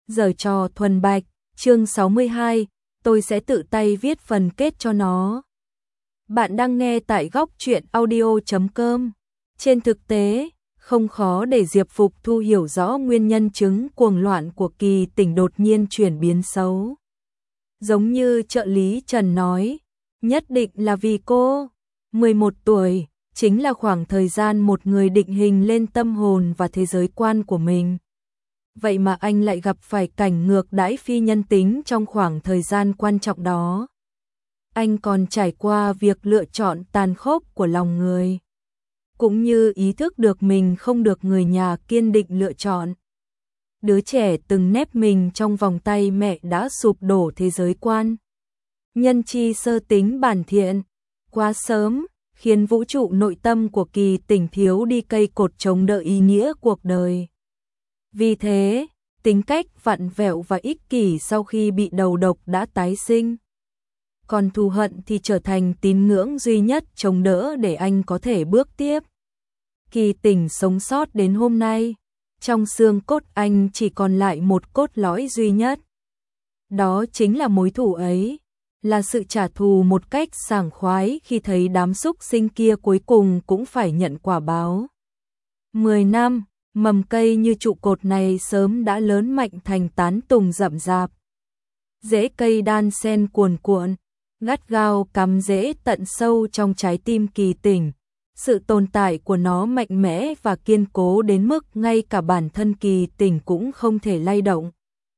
Giở trò thuần bạch, chương 62, tôi sẽ tự tay viết phần kết cho nó. Bạn đang nghe tại góc truyện audio.com. Trên thực tế, không khó để Diệp Phục Thu hiểu rõ nguyên nhân chứng cuồng loạn của Kỳ Tỉnh đột nhiên chuyển biến xấu. Giống như trợ lý Trần nói, nhất định là vì cô. 11 tuổi, chính là khoảng thời gian một người định hình lên tâm hồn và thế giới quan của mình. Vậy mà anh lại gặp phải cảnh ngược đãi phi nhân tính trong khoảng thời gian quan trọng đó. Anh còn trải qua việc lựa chọn tàn khốc của lòng người, cũng như ý thức được mình không được người nhà kiên định lựa chọn. Đứa trẻ từng nép mình trong vòng tay mẹ đã sụp đổ thế giới quan. Nhân chi sơ tính bản thiện, quá sớm, khiến vũ trụ nội tâm của Kỳ Tỉnh thiếu đi cây cột chống đỡ ý nghĩa cuộc đời. Vì thế, tính cách vặn vẹo và ích kỷ sau khi bị đầu độc đã tái sinh. Còn thù hận thì trở thành tín ngưỡng duy nhất chống đỡ để anh có thể bước tiếp. Kỳ Tỉnh sống sót đến hôm nay, trong xương cốt anh chỉ còn lại một cốt lõi duy nhất. Đó chính là mối thù ấy, là sự trả thù một cách sảng khoái khi thấy đám súc sinh kia cuối cùng cũng phải nhận quả báo. 10 năm, mầm cây như trụ cột này sớm đã lớn mạnh thành tán tùng rậm rạp. Rễ cây đan xen cuồn cuộn, gắt gao cắm rễ tận sâu trong trái tim Kỳ Tỉnh. Sự tồn tại của nó mạnh mẽ và kiên cố đến mức ngay cả bản thân Kỳ Tỉnh cũng không thể lay động.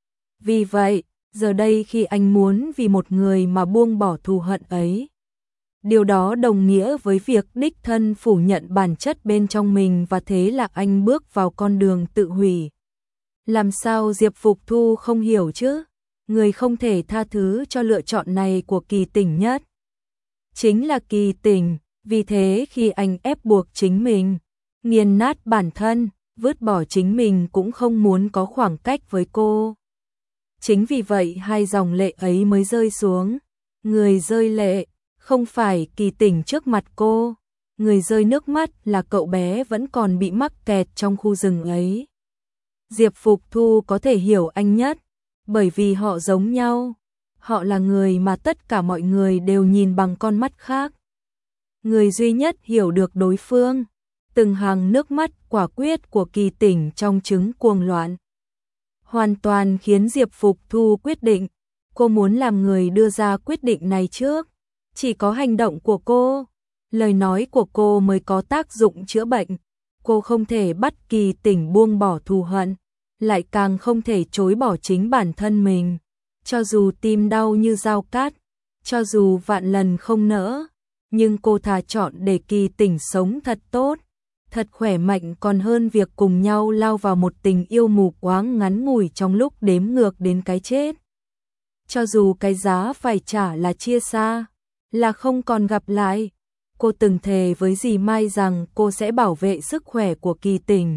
Vì vậy, giờ đây khi anh muốn vì một người mà buông bỏ thù hận ấy, điều đó đồng nghĩa với việc đích thân phủ nhận bản chất bên trong mình, và thế là anh bước vào con đường tự hủy. Làm sao Diệp Phục Thu không hiểu chứ? Người không thể tha thứ cho lựa chọn này của Kỳ Tỉnh nhất chính là Kỳ Tỉnh. Vì thế khi anh ép buộc chính mình, nghiền nát bản thân, vứt bỏ chính mình cũng không muốn có khoảng cách với cô. Chính vì vậy hai dòng lệ ấy mới rơi xuống. Người rơi lệ không phải Kỳ Tỉnh trước mặt cô, người rơi nước mắt là cậu bé vẫn còn bị mắc kẹt trong khu rừng ấy. Diệp Phục Thu có thể hiểu anh nhất, bởi vì họ giống nhau. Họ là người mà tất cả mọi người đều nhìn bằng con mắt khác. Người duy nhất hiểu được đối phương. Từng hàng nước mắt quả quyết của Kỳ Tỉnh trong chứng cuồng loạn hoàn toàn khiến Diệp Phục Thu quyết định. Cô muốn làm người đưa ra quyết định này trước. Chỉ có hành động của cô, lời nói của cô mới có tác dụng chữa bệnh. Cô không thể bắt Kỳ Tỉnh buông bỏ thù hận, lại càng không thể chối bỏ chính bản thân mình. Cho dù tim đau như dao cát, cho dù vạn lần không nỡ, nhưng cô thà chọn để Kỳ Tỉnh sống thật tốt, thật khỏe mạnh còn hơn việc cùng nhau lao vào một tình yêu mù quáng ngắn ngủi trong lúc đếm ngược đến cái chết. Cho dù cái giá phải trả là chia xa, là không còn gặp lại, cô từng thề với dì Mai rằng cô sẽ bảo vệ sức khỏe của Kỳ Tỉnh,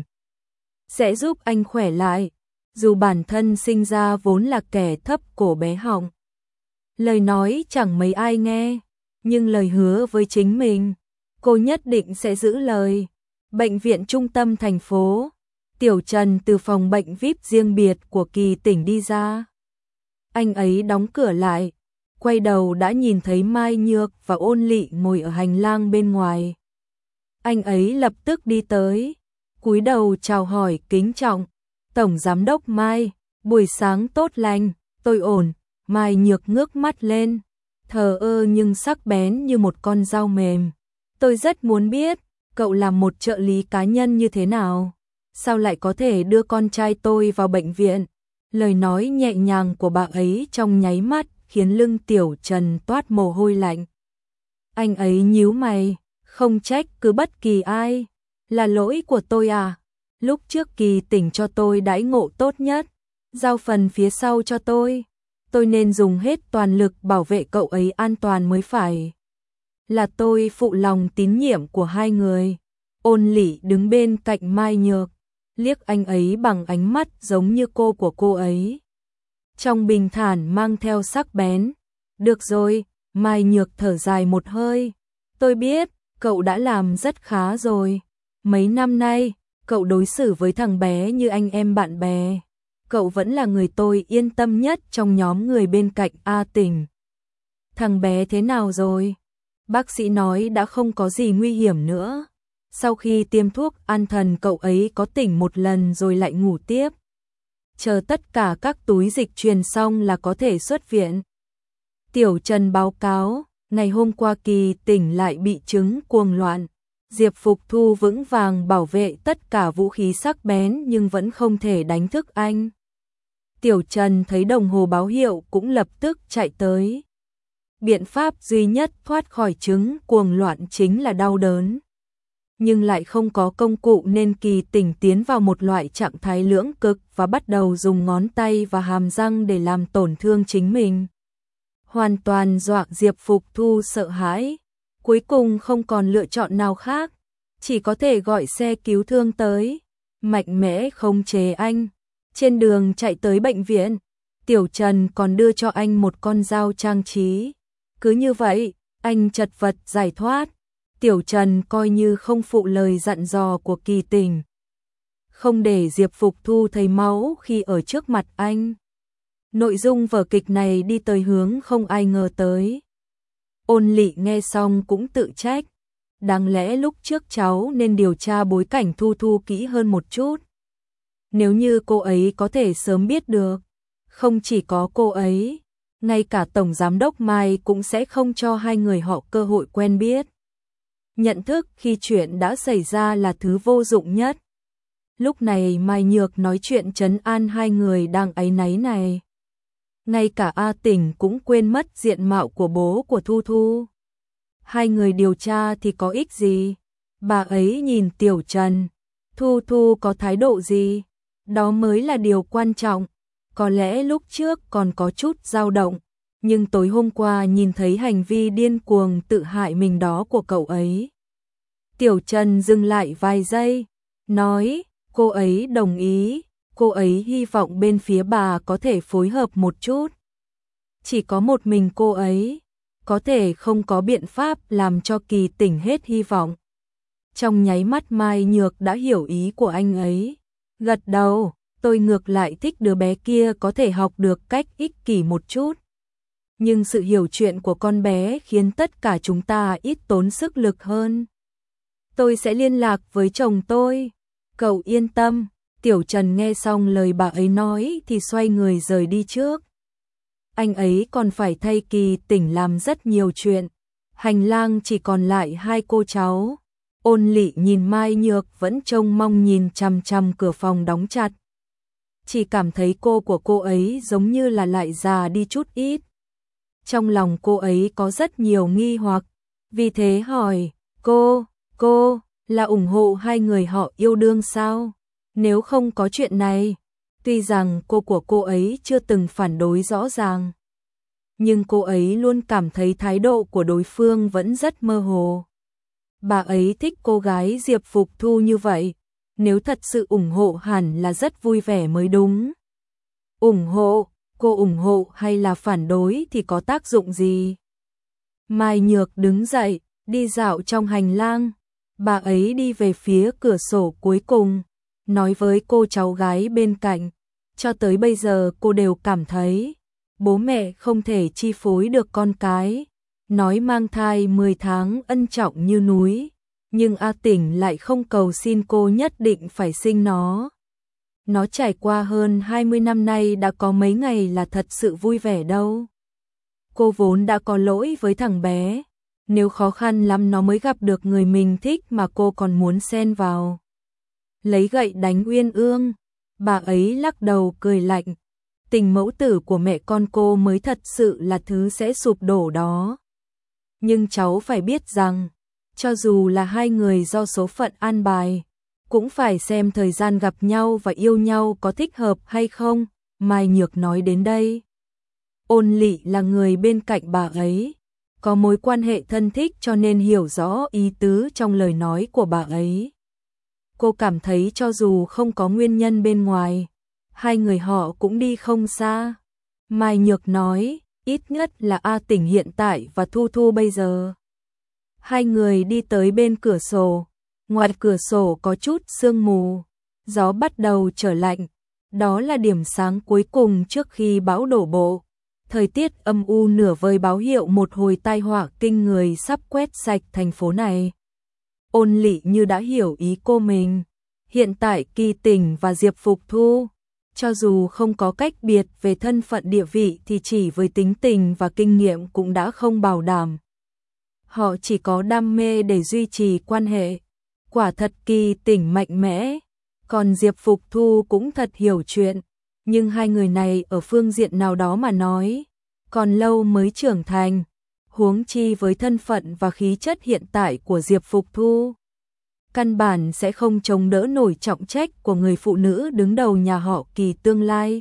sẽ giúp anh khỏe lại, dù bản thân sinh ra vốn là kẻ thấp cổ bé họng. Lời nói chẳng mấy ai nghe, nhưng lời hứa với chính mình, cô nhất định sẽ giữ lời. Bệnh viện trung tâm thành phố, Tiểu Trần từ phòng bệnh VIP riêng biệt của Kỳ Tỉnh đi ra. Anh ấy đóng cửa lại, quay đầu đã nhìn thấy Mai Nhược và Ôn Lị ngồi ở hành lang bên ngoài. Anh ấy lập tức đi tới, cúi đầu chào hỏi kính trọng. Tổng Giám đốc Mai, buổi sáng tốt lành, tôi ổn. Mai Nhược ngước mắt lên, thờ ơ nhưng sắc bén như một con dao mềm. Tôi rất muốn biết, cậu làm một trợ lý cá nhân như thế nào? Sao lại có thể đưa con trai tôi vào bệnh viện? Lời nói nhẹ nhàng của bà ấy trong nháy mắt khiến lưng Tiểu Trần toát mồ hôi lạnh. Anh ấy nhíu mày, không trách cứ bất kỳ ai. Là lỗi của tôi à? Lúc trước Kỳ Tỉnh cho tôi đãi ngộ tốt nhất, giao phần phía sau cho tôi nên dùng hết toàn lực bảo vệ cậu ấy an toàn mới phải. Là tôi phụ lòng tín nhiệm của hai người. Ôn Lị đứng bên cạnh Mai Nhược, liếc anh ấy bằng ánh mắt giống như cô của cô ấy, trong bình thản mang theo sắc bén. Được rồi, Mai Nhược thở dài một hơi. Tôi biết, cậu đã làm rất khá rồi. Mấy năm nay, cậu đối xử với thằng bé như anh em bạn bè. cậu vẫn là người tôi yên tâm nhất trong nhóm người bên cạnh A Tỉnh. Thằng bé thế nào rồi? Bác sĩ nói đã không có gì nguy hiểm nữa. Sau khi tiêm thuốc an thần cậu ấy có tỉnh một lần rồi lại ngủ tiếp. Chờ tất cả các túi dịch truyền xong là có thể xuất viện. Tiểu Trần báo cáo, ngày hôm qua Kỳ Tỉnh lại bị chứng cuồng loạn. Diệp Phục Thu vững vàng bảo vệ tất cả vũ khí sắc bén nhưng vẫn không thể đánh thức anh. Tiểu Trần thấy đồng hồ báo hiệu cũng lập tức chạy tới. Biện pháp duy nhất thoát khỏi chứng cuồng loạn chính là đau đớn. Nhưng lại không có công cụ nên Kỳ Tỉnh tiến vào một loại trạng thái lưỡng cực và bắt đầu dùng ngón tay và hàm răng để làm tổn thương chính mình. Hoàn toàn dọa Diệp Phục Thu sợ hãi. Cuối cùng không còn lựa chọn nào khác, chỉ có thể gọi xe cứu thương tới, mạnh mẽ khống chế anh. Trên đường chạy tới bệnh viện, Tiểu Trần còn đưa cho anh một con dao trang trí. Cứ như vậy, anh chật vật giải thoát. Tiểu Trần coi như không phụ lời dặn dò của Kỳ Tỉnh. Không để Diệp Phục Thu thấy máu khi ở trước mặt anh. Nội dung vở kịch này đi tới hướng không ai ngờ tới. Ôn Lị nghe xong cũng tự trách. Đáng lẽ lúc trước cháu nên điều tra bối cảnh Thu Thu kỹ hơn một chút. Nếu như cô ấy có thể sớm biết được. Không chỉ có cô ấy, ngay cả Tổng Giám đốc Mai cũng sẽ không cho hai người họ cơ hội quen biết. Nhận thức khi chuyện đã xảy ra là thứ vô dụng nhất. Lúc này Mai Nhược nói chuyện trấn an hai người đang áy náy này. Ngay cả A Tỉnh cũng quên mất diện mạo của bố của Thu Thu. Hai người điều tra thì có ích gì? Bà ấy nhìn Tiểu Trần. Thu Thu có thái độ gì? Đó mới là điều quan trọng. Có lẽ lúc trước còn có chút dao động, nhưng tối hôm qua nhìn thấy hành vi điên cuồng tự hại mình đó của cậu ấy. Tiểu Trần dừng lại vài giây, nói, cô ấy đồng ý, cô ấy hy vọng bên phía bà có thể phối hợp một chút. Chỉ có một mình cô ấy, có thể không có biện pháp làm cho Kỳ Tỉnh hết hy vọng. Trong nháy mắt Mai Nhược đã hiểu ý của anh ấy, gật đầu. Tôi ngược lại thích đứa bé kia có thể học được cách ích kỷ một chút. Nhưng sự hiểu chuyện của con bé khiến tất cả chúng ta ít tốn sức lực hơn. Tôi sẽ liên lạc với chồng tôi. Cậu yên tâm. Tiểu Trần nghe xong lời bà ấy nói thì xoay người rời đi trước. Anh ấy còn phải thay Kỳ Tỉnh làm rất nhiều chuyện. Hành lang chỉ còn lại hai cô cháu. Ôn Lị nhìn Mai Nhược vẫn trông mong nhìn chằm chằm cửa phòng đóng chặt. Chỉ cảm thấy cô của cô ấy giống như là lại già đi chút ít. Trong lòng cô ấy có rất nhiều nghi hoặc, vì thế hỏi, cô, là ủng hộ hai người họ yêu đương sao? Nếu không có chuyện này, tuy rằng cô của cô ấy chưa từng phản đối rõ ràng, nhưng cô ấy luôn cảm thấy thái độ của đối phương vẫn rất mơ hồ. Bà ấy thích cô gái Diệp Phục Thu như vậy. Nếu thật sự ủng hộ hẳn là rất vui vẻ mới đúng. Ủng hộ, cô ủng hộ hay là phản đối thì có tác dụng gì? Mai Nhược đứng dậy, đi dạo trong hành lang. Bà ấy đi về phía cửa sổ cuối cùng, nói với cô cháu gái bên cạnh. Cho tới bây giờ cô đều cảm thấy bố mẹ không thể chi phối được con cái. Nói mang thai 10 tháng ân trọng như núi. Nhưng A Tỉnh lại không cầu xin cô nhất định phải sinh nó. Nó trải qua hơn 20 năm nay đã có mấy ngày là thật sự vui vẻ đâu. Cô vốn đã có lỗi với thằng bé. Nếu khó khăn lắm nó mới gặp được người mình thích mà cô còn muốn xen vào. Lấy gậy đánh Uyên Ương. Bà ấy lắc đầu cười lạnh. Tình mẫu tử của mẹ con cô mới thật sự là thứ sẽ sụp đổ đó. Nhưng cháu phải biết rằng, cho dù là hai người do số phận an bài, cũng phải xem thời gian gặp nhau và yêu nhau có thích hợp hay không. Mai Nhược nói đến đây. Ôn Lị là người bên cạnh bà ấy, có mối quan hệ thân thích cho nên hiểu rõ ý tứ trong lời nói của bà ấy. Cô cảm thấy cho dù không có nguyên nhân bên ngoài, hai người họ cũng đi không xa. Mai Nhược nói, ít nhất là A Tỉnh hiện tại và Thu Thu bây giờ. Hai người đi tới bên cửa sổ, ngoài cửa sổ có chút sương mù, gió bắt đầu trở lạnh, Đó là điểm sáng cuối cùng trước khi bão đổ bộ. Thời tiết âm u nửa vời báo hiệu một hồi tai họa kinh người sắp quét sạch thành phố này. Ôn Lị như đã hiểu ý cô mình. Hiện tại Kỳ Tỉnh và Diệp Phục Thu, cho dù không có cách biệt về thân phận địa vị thì chỉ với tính tình và kinh nghiệm cũng đã không bảo đảm. Họ chỉ có đam mê để duy trì quan hệ. Quả thật Kỳ Tỉnh mạnh mẽ, còn Diệp Phục Thu cũng thật hiểu chuyện. Nhưng hai người này ở phương diện nào đó mà nói, còn lâu mới trưởng thành. Huống chi với thân phận và khí chất hiện tại của Diệp Phục Thu, căn bản sẽ không chống đỡ nổi trọng trách của người phụ nữ đứng đầu nhà họ Kỳ tương lai.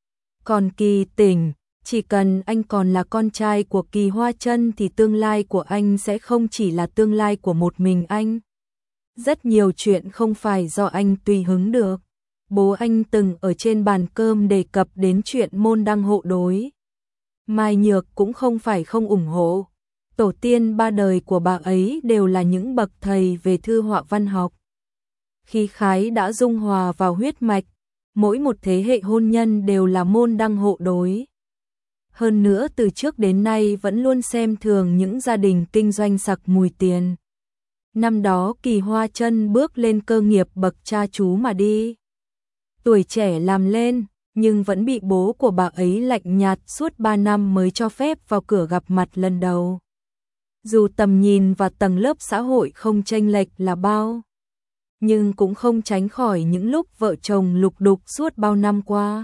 Còn Kỳ Tỉnh, chỉ cần anh còn là con trai của Kỳ Hoa Chân thì tương lai của anh sẽ không chỉ là tương lai của một mình anh. Rất nhiều chuyện không phải do anh tùy hứng được. Bố anh từng ở trên bàn cơm đề cập đến chuyện môn đăng hộ đối. Mai Nhược cũng không phải không ủng hộ. Tổ tiên ba đời của bà ấy đều là những bậc thầy về thư họa văn học. Khí khái đã dung hòa vào huyết mạch, mỗi một thế hệ hôn nhân đều là môn đăng hộ đối. Hơn nữa từ trước đến nay vẫn luôn xem thường những gia đình kinh doanh sặc mùi tiền. Năm đó Kỳ Hoa Chân bước lên cơ nghiệp bậc cha chú mà đi. Tuổi trẻ làm lên, nhưng vẫn bị bố của bà ấy lạnh nhạt suốt 3 năm mới cho phép vào cửa gặp mặt lần đầu. Dù tầm nhìn và tầng lớp xã hội không chênh lệch là bao, nhưng cũng không tránh khỏi những lúc vợ chồng lục đục suốt bao năm qua.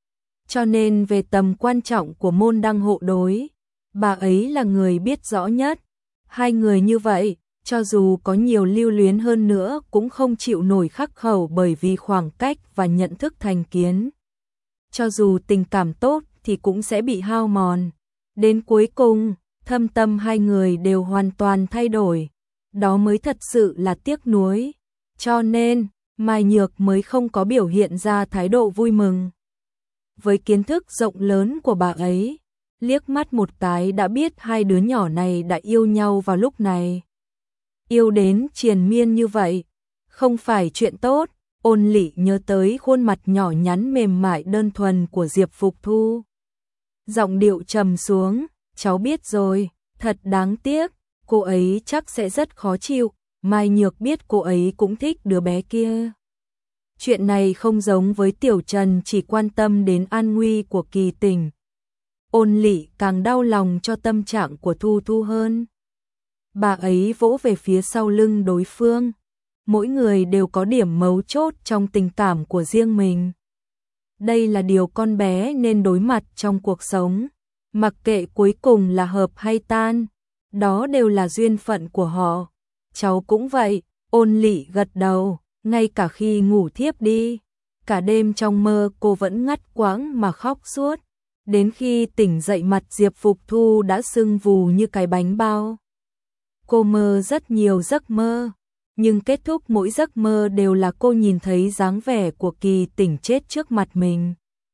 Cho nên về tầm quan trọng của môn đăng hộ đối, bà ấy là người biết rõ nhất. Hai người như vậy, cho dù có nhiều lưu luyến hơn nữa cũng không chịu nổi khắc khẩu bởi vì khoảng cách và nhận thức thành kiến. Cho dù tình cảm tốt thì cũng sẽ bị hao mòn. Đến cuối cùng, thâm tâm hai người đều hoàn toàn thay đổi. Đó mới thật sự là tiếc nuối. Cho nên, Mai Nhược mới không có biểu hiện ra thái độ vui mừng. Với kiến thức rộng lớn của bà ấy, liếc mắt một cái đã biết hai đứa nhỏ này đã yêu nhau vào lúc này. Yêu đến triền miên như vậy, không phải chuyện tốt. Ôn Lị nhớ tới khuôn mặt nhỏ nhắn mềm mại đơn thuần của Diệp Phục Thu. Giọng điệu trầm xuống, cháu biết rồi, thật đáng tiếc, cô ấy chắc sẽ rất khó chịu. Mai Nhược biết cô ấy cũng thích đứa bé kia. Chuyện này không giống với Tiểu Trần chỉ quan tâm đến an nguy của Kỳ Tỉnh. Ôn Lị càng đau lòng cho tâm trạng của Thu Thu hơn. Bà ấy vỗ về phía sau lưng đối phương. Mỗi người đều có điểm mấu chốt trong tình cảm của riêng mình. Đây là điều con bé nên đối mặt trong cuộc sống. Mặc kệ cuối cùng là hợp hay tan, đó đều là duyên phận của họ. Cháu cũng vậy. Ôn Lị gật đầu, ngay cả khi ngủ thiếp đi. Cả đêm trong mơ cô vẫn ngắt quãng mà khóc suốt. Đến khi tỉnh dậy mặt Diệp Phục Thu đã sưng vù như cái bánh bao. Cô mơ rất nhiều giấc mơ, nhưng kết thúc mỗi giấc mơ đều là cô nhìn thấy dáng vẻ của Kỳ Tỉnh chết trước mặt mình.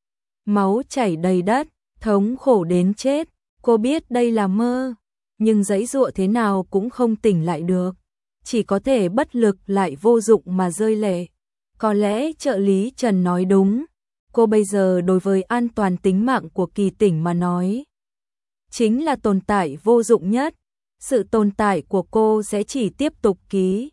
Máu chảy đầy đất, thống khổ đến chết. Cô biết đây là mơ, nhưng giãy giụa thế nào cũng không tỉnh lại được. Chỉ có thể bất lực lại vô dụng mà rơi lệ. Có lẽ trợ lý Trần nói đúng. Cô bây giờ đối với an toàn tính mạng của Kỳ Tỉnh mà nói, chính là tồn tại vô dụng nhất. Sự tồn tại của cô sẽ chỉ tiếp tục ký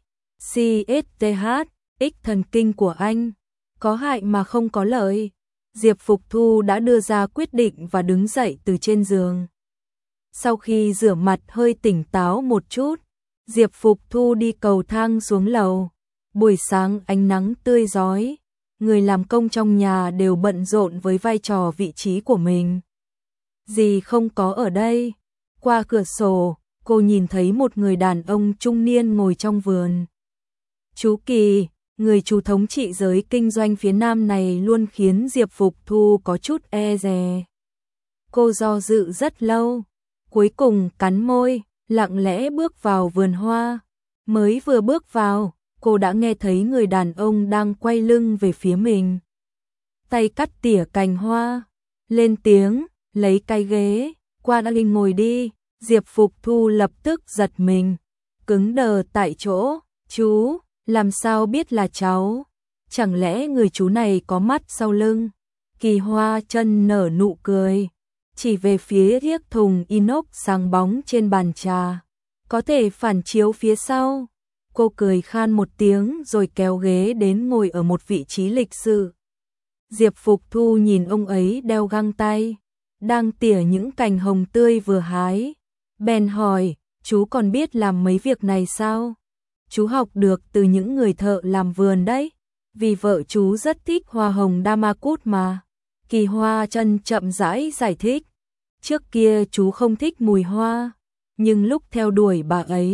CSTH, X thần kinh của anh. Có hại mà không có lợi. Diệp Phục Thu đã đưa ra quyết định và đứng dậy từ trên giường. Sau khi rửa mặt hơi tỉnh táo một chút, Diệp Phục Thu đi cầu thang xuống lầu. Buổi sáng ánh nắng tươi rói, người làm công trong nhà đều bận rộn với vai trò vị trí của mình. Dì không có ở đây. Qua cửa sổ, cô nhìn thấy một người đàn ông trung niên ngồi trong vườn. Chú Kỳ, người chú thống trị giới kinh doanh phía Nam này luôn khiến Diệp Phục Thu có chút e dè. Cô do dự rất lâu, cuối cùng cắn môi, lặng lẽ bước vào vườn hoa. Mới vừa bước vào, cô đã nghe thấy người đàn ông đang quay lưng về phía mình. Tay cắt tỉa cành hoa, lên tiếng, lấy cái ghế, qua đã linh ngồi đi. Diệp Phục Thu lập tức giật mình, cứng đờ tại chỗ. Chú, làm sao biết là cháu? Chẳng lẽ người chú này có mắt sau lưng? Kỳ Hoa Chân nở nụ cười, chỉ về phía chiếc thùng inox sáng bóng trên bàn trà. Có thể phản chiếu phía sau. Cô cười khan một tiếng rồi kéo ghế đến ngồi ở một vị trí lịch sự. Diệp Phục Thu nhìn ông ấy đeo găng tay, đang tỉa những cành hồng tươi vừa hái. Bèn hỏi, chú còn biết làm mấy việc này sao? Chú học được từ những người thợ làm vườn đấy. Vì vợ chú rất thích hoa hồng Damascus mà. Kỳ Hoa Chân chậm rãi giải thích. Trước kia chú không thích mùi hoa, nhưng lúc theo đuổi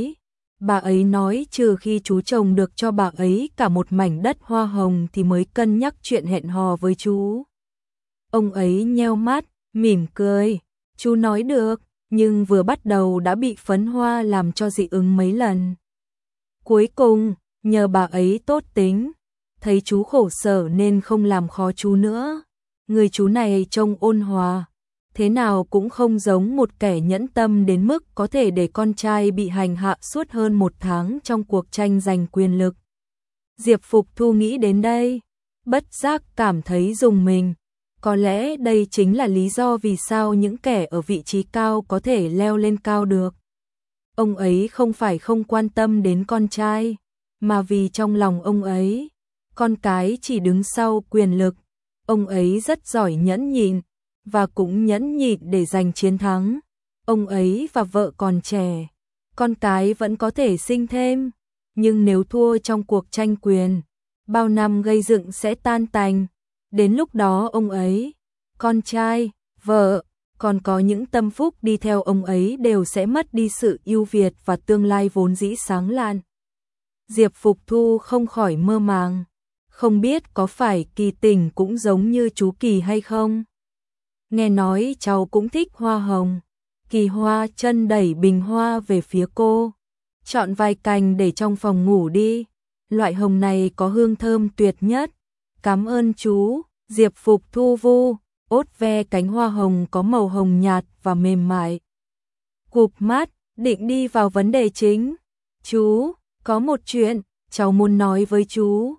bà ấy nói trừ khi chú trồng được cho bà ấy cả một mảnh đất hoa hồng thì mới cân nhắc chuyện hẹn hò với chú. Ông ấy nheo mắt, mỉm cười. Chú nói được, nhưng vừa bắt đầu đã bị phấn hoa làm cho dị ứng mấy lần. Cuối cùng, nhờ bà ấy tốt tính, thấy chú khổ sở nên không làm khó chú nữa. Người chú này trông ôn hòa, thế nào cũng không giống một kẻ nhẫn tâm đến mức có thể để con trai bị hành hạ suốt hơn 1 tháng trong cuộc tranh giành quyền lực. Diệp Phục Thu nghĩ đến đây, bất giác cảm thấy rùng mình. Có lẽ đây chính là lý do vì sao những kẻ ở vị trí cao có thể leo lên cao được. Ông ấy không phải không quan tâm đến con trai, mà vì trong lòng ông ấy, con cái chỉ đứng sau quyền lực. Ông ấy rất giỏi nhẫn nhịn, và cũng nhẫn nhịn để giành chiến thắng. Ông ấy và vợ còn trẻ, con cái vẫn có thể sinh thêm, nhưng nếu thua trong cuộc tranh quyền, bao năm gây dựng sẽ tan tành. Đến lúc đó ông ấy, con trai, vợ, còn có những tâm phúc đi theo ông ấy đều sẽ mất đi sự ưu việt và tương lai vốn dĩ sáng lạn. Diệp Phục Thu không khỏi mơ màng, không biết có phải Kỳ Tình cũng giống như chú Kỳ hay không? Nghe nói cháu cũng thích hoa hồng. Kỳ Hoa Chân đẩy bình hoa về phía cô. Chọn vài cành để trong phòng ngủ đi. Loại hồng này có hương thơm tuyệt nhất. Cảm ơn chú. Diệp Phục Thu ốt ve cánh hoa hồng có màu hồng nhạt và mềm mại. Cụp mắt, định đi vào vấn đề chính. Chú, có một chuyện, cháu muốn nói với chú.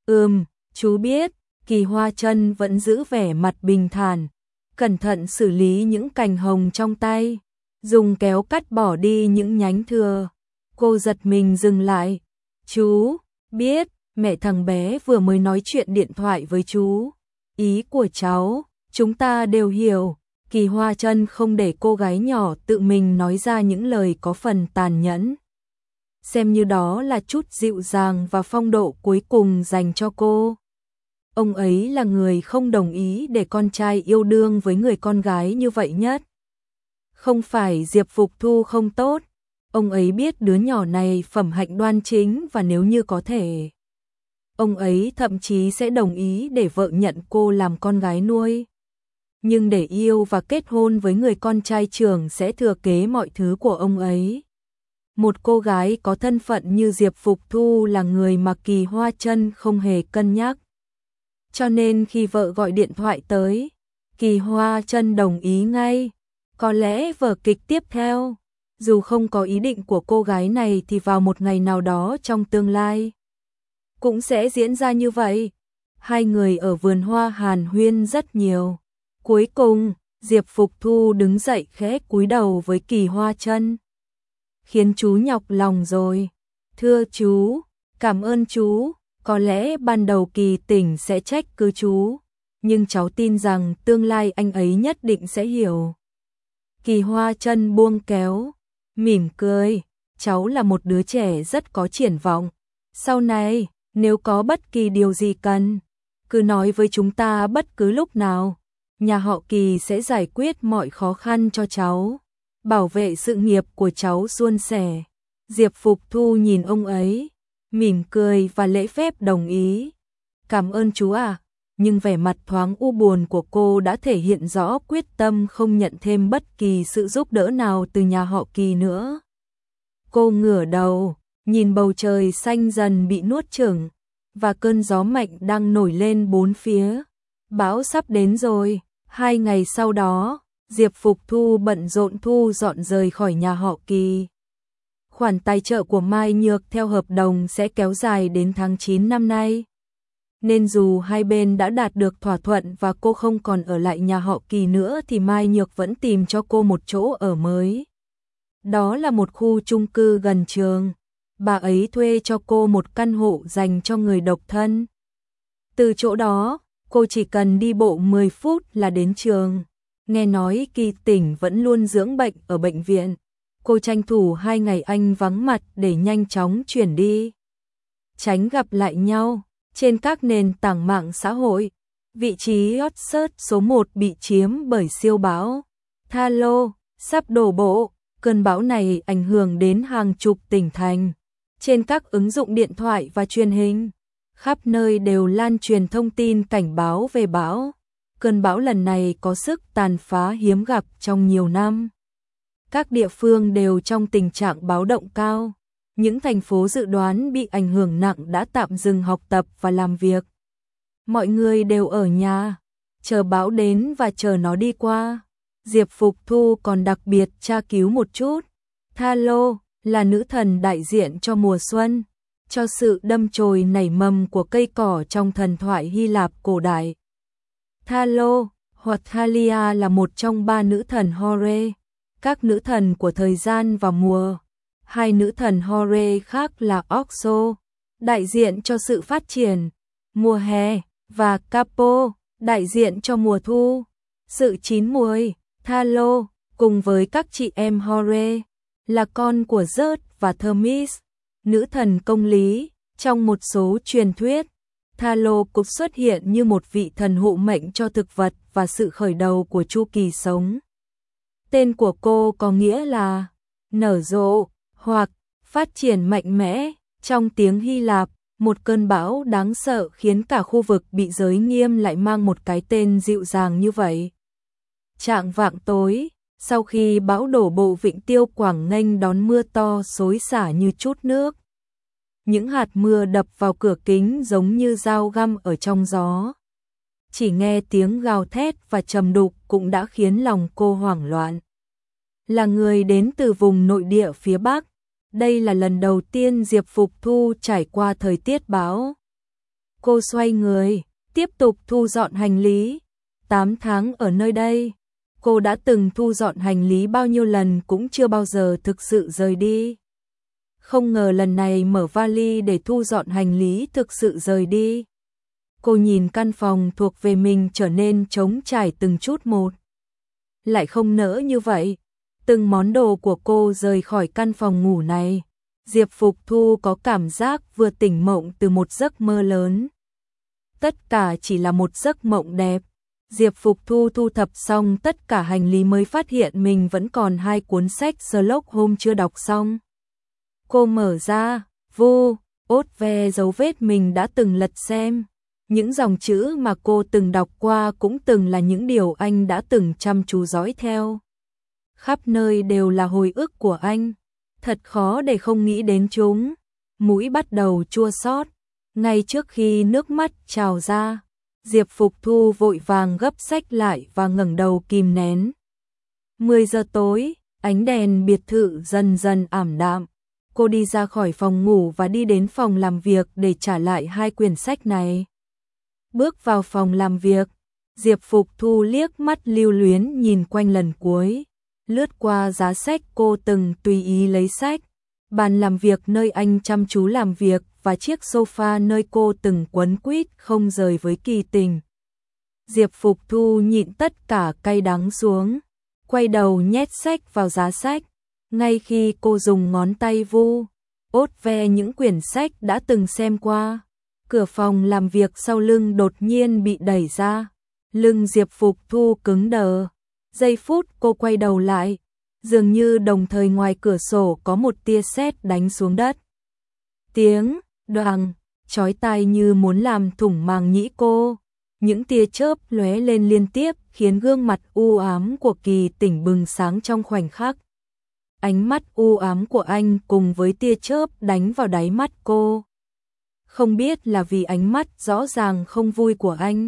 Chú biết. Kỳ Hoa Chân vẫn giữ vẻ mặt bình thản, cẩn thận xử lý những cành hồng trong tay, dùng kéo cắt bỏ đi những nhánh thừa. Cô giật mình dừng lại. Chú, biết, mẹ thằng bé vừa mới nói chuyện điện thoại với chú. Ý của cháu, chúng ta đều hiểu. Kỳ Hoa Chân không để cô gái nhỏ tự mình nói ra những lời có phần tàn nhẫn. Xem như đó là chút dịu dàng và phong độ cuối cùng dành cho cô. Ông ấy là người không đồng ý để con trai yêu đương với người con gái như vậy nhất. Không phải Diệp Phục Thu không tốt, ông ấy biết đứa nhỏ này phẩm hạnh đoan chính và nếu như có thể, ông ấy thậm chí sẽ đồng ý để vợ nhận cô làm con gái nuôi. Nhưng để yêu và kết hôn với người con trai trưởng sẽ thừa kế mọi thứ của ông ấy. Một cô gái có thân phận như Diệp Phục Thu là người mà Kỳ Hoa Chân không hề cân nhắc. Cho nên khi vợ gọi điện thoại tới, Kỳ Hoa Chân đồng ý ngay. Có lẽ vở kịch tiếp theo, dù không có ý định của cô gái này thì vào một ngày nào đó trong tương lai, cũng sẽ diễn ra như vậy. Hai người ở vườn hoa hàn huyên rất nhiều. Cuối cùng, Diệp Phục Thu đứng dậy khẽ cúi đầu với Kỳ Hoa Chân. Khiến chú nhọc lòng rồi. Thưa chú, cảm ơn chú. Có lẽ ban đầu Kỳ Tình sẽ trách cứ chú, nhưng cháu tin rằng tương lai anh ấy nhất định sẽ hiểu. Kỳ Hoa Chân buông kéo, mỉm cười. Cháu là một đứa trẻ rất có triển vọng. Sau này, nếu có bất kỳ điều gì cần, cứ nói với chúng ta bất cứ lúc nào. Nhà họ Kỳ sẽ giải quyết mọi khó khăn cho cháu, bảo vệ sự nghiệp của cháu suôn sẻ. Diệp Phục Thu nhìn ông ấy, mỉm cười và lễ phép đồng ý. Cảm ơn chú ạ. Nhưng vẻ mặt thoáng u buồn của cô đã thể hiện rõ quyết tâm không nhận thêm bất kỳ sự giúp đỡ nào từ nhà họ Kỳ nữa. Cô ngửa đầu, nhìn bầu trời xanh dần bị nuốt chửng, và cơn gió mạnh đang nổi lên bốn phía. Bão sắp đến rồi. 2 ngày sau đó, Diệp Phục Thu bận rộn thu dọn rời khỏi nhà họ Kỳ. Khoản tài trợ của Mai Nhược theo hợp đồng sẽ kéo dài đến tháng 9 năm nay. nên dù hai bên đã đạt được thỏa thuận và cô không còn ở lại nhà họ Kỳ nữa thì Mai Nhược vẫn tìm cho cô một chỗ ở mới. Đó là một khu chung cư gần trường. Bà ấy thuê cho cô một căn hộ dành cho người độc thân. Từ chỗ đó, cô chỉ cần đi bộ 10 phút là đến trường. Nghe nói Kỳ Tỉnh vẫn luôn dưỡng bệnh ở bệnh viện. Cô tranh thủ 2 ngày anh vắng mặt để nhanh chóng chuyển đi. Tránh gặp lại nhau trên các nền tảng mạng xã hội. Vị trí hot search số 1 bị chiếm bởi siêu bão Thalo sắp đổ bộ. Cơn bão này ảnh hưởng đến hàng chục tỉnh thành. Trên các ứng dụng điện thoại và truyền hình, khắp nơi đều lan truyền thông tin cảnh báo về bão. Cơn bão lần này có sức tàn phá hiếm gặp trong nhiều năm. Các địa phương đều trong tình trạng báo động cao. Những thành phố dự đoán bị ảnh hưởng nặng đã tạm dừng học tập và làm việc. Mọi người đều ở nhà, chờ bão đến và chờ nó đi qua. Diệp Phục Thu còn đặc biệt tra cứu một chút. Thalo là nữ thần đại diện cho mùa xuân, cho sự đâm chồi nảy mầm của cây cỏ trong thần thoại Hy Lạp cổ đại. Thalo hoặc Thalia là một trong 3 nữ thần Hore, các nữ thần của thời gian và mùa. 2 nữ thần Hore khác là Oxo, đại diện cho sự phát triển, mùa hè, và Capo, đại diện cho mùa thu, sự chín muồi. Thalo, cùng với các chị em Hore, là con của Zeus và Themis, nữ thần công lý. Trong một số truyền thuyết, Thalo cũng xuất hiện như một vị thần hộ mệnh cho thực vật và sự khởi đầu của chu kỳ sống. Tên của cô có nghĩa là nở rộ hoặc phát triển mạnh mẽ. Trong tiếng Hy Lạp, một cơn bão đáng sợ khiến cả khu vực bị giới nghiêm lại mang một cái tên dịu dàng như vậy. Chạng vạng tối, sau khi bão đổ bộ, Vịnh Tiêu Quảng nghênh đón mưa to xối xả như chút nước. Những hạt mưa đập vào cửa kính giống như dao găm ở trong gió. Chỉ nghe tiếng gào thét và trầm đục cũng đã khiến lòng cô hoảng loạn. Là người đến từ vùng nội địa phía Bắc, đây là lần đầu tiên Diệp Phục Thu trải qua thời tiết bão. Cô xoay người, tiếp tục thu dọn hành lý. 8 tháng ở nơi đây, cô đã từng thu dọn hành lý bao nhiêu lần cũng chưa bao giờ thực sự rời đi. Không ngờ lần này mở vali để thu dọn hành lý thực sự rời đi. Cô nhìn căn phòng thuộc về mình trở nên trống trải từng chút một. Lại không nỡ như vậy. Từng món đồ của cô rời khỏi căn phòng ngủ này. Diệp Phục Thu có cảm giác vừa tỉnh mộng từ một giấc mơ lớn. Tất cả chỉ là một giấc mộng đẹp. Diệp Phục Thu thu thập xong tất cả hành lý mới phát hiện mình vẫn còn 2 cuốn sách Sherlock Holmes chưa đọc xong. Cô mở ra, vu, ốt ve dấu vết mình đã từng lật xem. Những dòng chữ mà cô từng đọc qua cũng từng là những điều anh đã từng chăm chú dõi theo. Khắp nơi đều là hồi ức của anh. Thật khó để không nghĩ đến chúng. Mũi bắt đầu chua xót. Ngay trước khi nước mắt trào ra, Diệp Phục Thu vội vàng gấp sách lại và ngẩng đầu kìm nén. 10 giờ tối, ánh đèn biệt thự dần dần ảm đạm. Cô đi ra khỏi phòng ngủ và đi đến phòng làm việc để trả lại 2 quyển sách này. Bước vào phòng làm việc, Diệp Phục Thu liếc mắt lưu luyến nhìn quanh lần cuối. Lướt qua giá sách cô từng tùy ý lấy sách, bàn làm việc nơi anh chăm chú làm việc và chiếc sofa nơi cô từng quấn quýt không rời với Kỳ Tình. Diệp Phục Thu nhịn tất cả cay đắng xuống, quay đầu nhét sách vào giá sách. Ngay khi cô dùng ngón tay vu, ốt ve những quyển sách đã từng xem qua, cửa phòng làm việc sau lưng đột nhiên bị đẩy ra. Lưng Diệp Phục Thu cứng đờ. Giây phút cô quay đầu lại, dường như đồng thời ngoài cửa sổ có một tia sét đánh xuống đất. Tiếng đoàng chói tai như muốn làm thủng màng nhĩ cô. Những tia chớp lóe lên liên tiếp khiến gương mặt u ám của Kỳ Tỉnh bừng sáng trong khoảnh khắc. Ánh mắt u ám của anh cùng với tia chớp đánh vào đáy mắt cô. Không biết là vì ánh mắt rõ ràng không vui của anh,